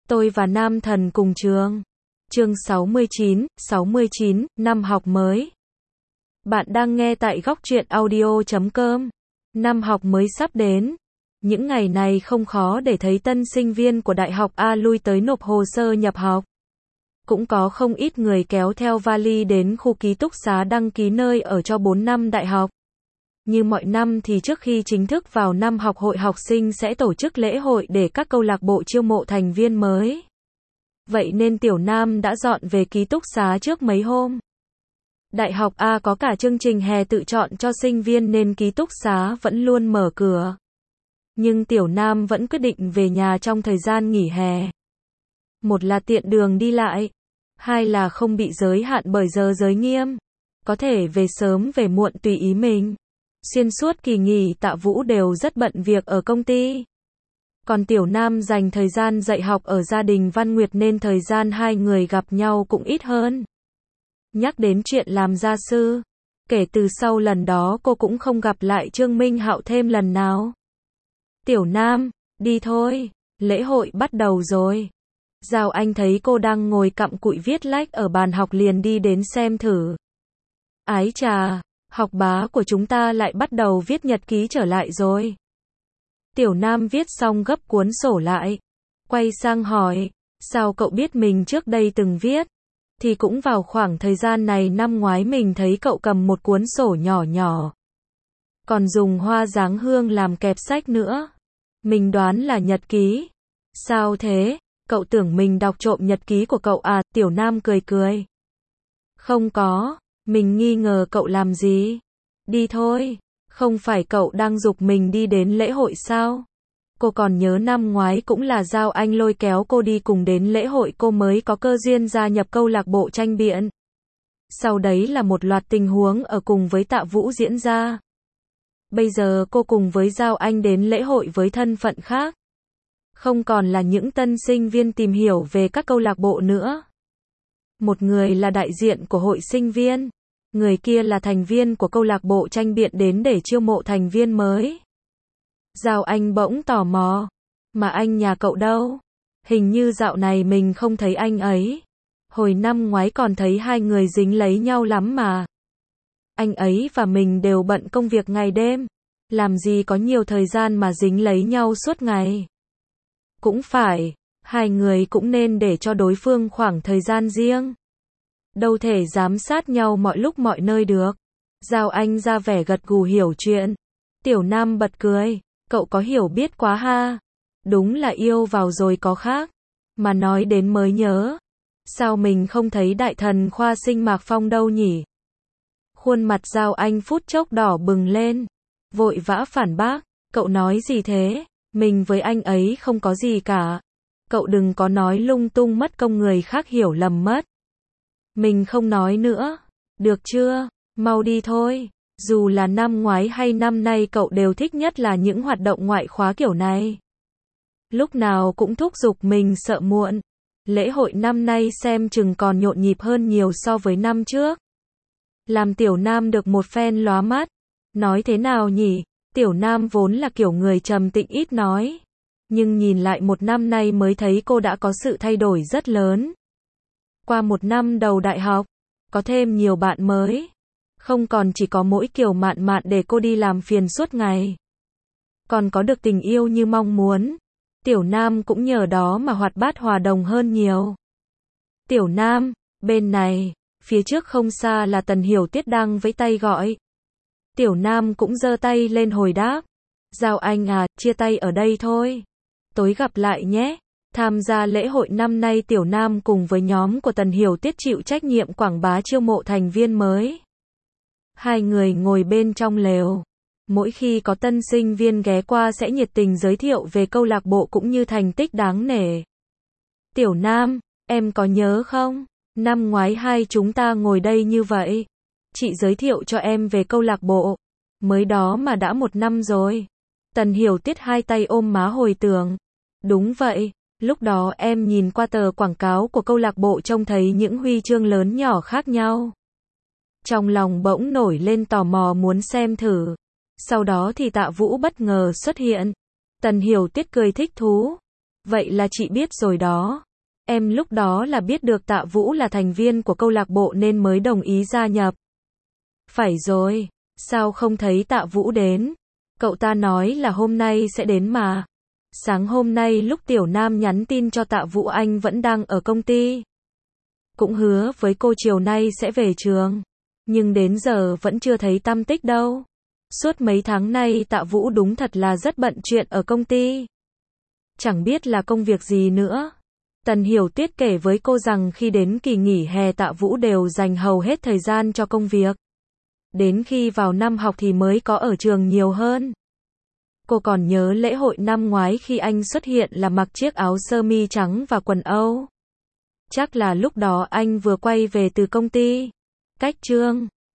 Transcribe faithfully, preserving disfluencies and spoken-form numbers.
Tôi và Nam Thần cùng trường. Chương sáu mươi chín, sáu mươi chín, năm học mới. Bạn đang nghe tại góc truyện audio chấm com. Năm học mới sắp đến. Những ngày này không khó để thấy tân sinh viên của Đại học A lui tới nộp hồ sơ nhập học. Cũng có không ít người kéo theo vali đến khu ký túc xá đăng ký nơi ở cho bốn năm đại học. Như mọi năm thì trước khi chính thức vào năm học, hội học sinh sẽ tổ chức lễ hội để các câu lạc bộ chiêu mộ thành viên mới. Vậy nên Tiểu Nam đã dọn về ký túc xá trước mấy hôm. Đại học A có cả chương trình hè tự chọn cho sinh viên nên ký túc xá vẫn luôn mở cửa. Nhưng Tiểu Nam vẫn quyết định về nhà trong thời gian nghỉ hè. Một là tiện đường đi lại, hai là không bị giới hạn bởi giờ giới nghiêm. Có thể về sớm về muộn tùy ý mình. Xuyên suốt kỳ nghỉ, Tạ Vũ đều rất bận việc ở công ty. Còn Tiểu Nam dành thời gian dạy học ở gia đình Văn Nguyệt nên thời gian hai người gặp nhau cũng ít hơn. Nhắc đến chuyện làm gia sư, kể từ sau lần đó cô cũng không gặp lại Trương Minh Hạo thêm lần nào. Tiểu Nam, đi thôi, lễ hội bắt đầu rồi. Giao Anh thấy cô đang ngồi cặm cụi viết lách ở bàn học liền đi đến xem thử. Ái chà, học bá của chúng ta lại bắt đầu viết nhật ký trở lại rồi. Tiểu Nam viết xong gấp cuốn sổ lại, quay sang hỏi, sao cậu biết mình trước đây từng viết? Thì cũng vào khoảng thời gian này năm ngoái mình thấy cậu cầm một cuốn sổ nhỏ nhỏ. Còn dùng hoa dáng hương làm kẹp sách nữa. Mình đoán là nhật ký. Sao thế? Cậu tưởng mình đọc trộm nhật ký của cậu à? Tiểu Nam cười cười. Không có, mình nghi ngờ cậu làm gì? Đi thôi. Không phải cậu đang giục mình đi đến lễ hội sao? Cô còn nhớ năm ngoái cũng là Giao Anh lôi kéo cô đi cùng đến lễ hội cô mới có cơ duyên gia nhập câu lạc bộ tranh biện. Sau đấy là một loạt tình huống ở cùng với Tạ Vũ diễn ra. Bây giờ cô cùng với Giao Anh đến lễ hội với thân phận khác. Không còn là những tân sinh viên tìm hiểu về các câu lạc bộ nữa. Một người là đại diện của hội sinh viên. Người kia là thành viên của câu lạc bộ tranh biện đến để chiêu mộ thành viên mới. Giao Anh bỗng tò mò. Mà anh nhà cậu đâu? Hình như dạo này mình không thấy anh ấy. Hồi năm ngoái còn thấy hai người dính lấy nhau lắm mà. Anh ấy và mình đều bận công việc ngày đêm. Làm gì có nhiều thời gian mà dính lấy nhau suốt ngày. Cũng phải, hai người cũng nên để cho đối phương khoảng thời gian riêng. Đâu thể giám sát nhau mọi lúc mọi nơi được. Giao Anh ra vẻ gật gù hiểu chuyện. Tiểu Nam bật cười. Cậu có hiểu biết quá ha. Đúng là yêu vào rồi có khác. Mà nói đến mới nhớ. Sao mình không thấy đại thần khoa sinh Mạc Phong đâu nhỉ? Khuôn mặt Giao Anh phút chốc đỏ bừng lên. Vội vã phản bác. Cậu nói gì thế? Mình với anh ấy không có gì cả. Cậu đừng có nói lung tung mất công người khác hiểu lầm mất. Mình không nói nữa. Được chưa? Mau đi thôi. Dù là năm ngoái hay năm nay cậu đều thích nhất là những hoạt động ngoại khóa kiểu này. Lúc nào cũng thúc giục mình sợ muộn. Lễ hội năm nay xem chừng còn nhộn nhịp hơn nhiều so với năm trước. Làm Tiểu Nam được một phen lóa mắt. Nói thế nào nhỉ? Tiểu Nam vốn là kiểu người trầm tĩnh ít nói. Nhưng nhìn lại một năm nay mới thấy cô đã có sự thay đổi rất lớn. Qua một năm đầu đại học, có thêm nhiều bạn mới. Không còn chỉ có mỗi kiểu mạn mạn để cô đi làm phiền suốt ngày. Còn có được tình yêu như mong muốn. Tiểu Nam cũng nhờ đó mà hoạt bát hòa đồng hơn nhiều. Tiểu Nam, bên này, phía trước không xa là Tần Hiểu Tiết đang vẫy tay gọi. Tiểu Nam cũng giơ tay lên hồi đáp. Giao Anh à, chia tay ở đây thôi. Tối gặp lại nhé. Tham gia lễ hội năm nay Tiểu Nam cùng với nhóm của Tần Hiểu Tiết chịu trách nhiệm quảng bá chiêu mộ thành viên mới. Hai người ngồi bên trong lều. Mỗi khi có tân sinh viên ghé qua sẽ nhiệt tình giới thiệu về câu lạc bộ cũng như thành tích đáng nể. Tiểu Nam, em có nhớ không? Năm ngoái hai chúng ta ngồi đây như vậy. Chị giới thiệu cho em về câu lạc bộ. Mới đó mà đã một năm rồi. Tần Hiểu Tiết hai tay ôm má hồi tưởng. Đúng vậy, lúc đó em nhìn qua tờ quảng cáo của câu lạc bộ trông thấy những huy chương lớn nhỏ khác nhau. Trong lòng bỗng nổi lên tò mò muốn xem thử. Sau đó thì Tạ Vũ bất ngờ xuất hiện. Tần Hiểu Tiết cười thích thú. Vậy là chị biết rồi đó. Em lúc đó là biết được Tạ Vũ là thành viên của câu lạc bộ nên mới đồng ý gia nhập. Phải rồi, sao không thấy Tạ Vũ đến? Cậu ta nói là hôm nay sẽ đến mà. Sáng hôm nay lúc Tiểu Nam nhắn tin cho Tạ Vũ anh vẫn đang ở công ty. Cũng hứa với cô chiều nay sẽ về trường. Nhưng đến giờ vẫn chưa thấy tăm tích đâu. Suốt mấy tháng nay Tạ Vũ đúng thật là rất bận chuyện ở công ty. Chẳng biết là công việc gì nữa. Tần Hiểu Tuyết kể với cô rằng khi đến kỳ nghỉ hè Tạ Vũ đều dành hầu hết thời gian cho công việc. Đến khi vào năm học thì mới có ở trường nhiều hơn. Cô còn nhớ lễ hội năm ngoái khi anh xuất hiện là mặc chiếc áo sơ mi trắng và quần Âu. Chắc là lúc đó anh vừa quay về từ công ty. Cách chương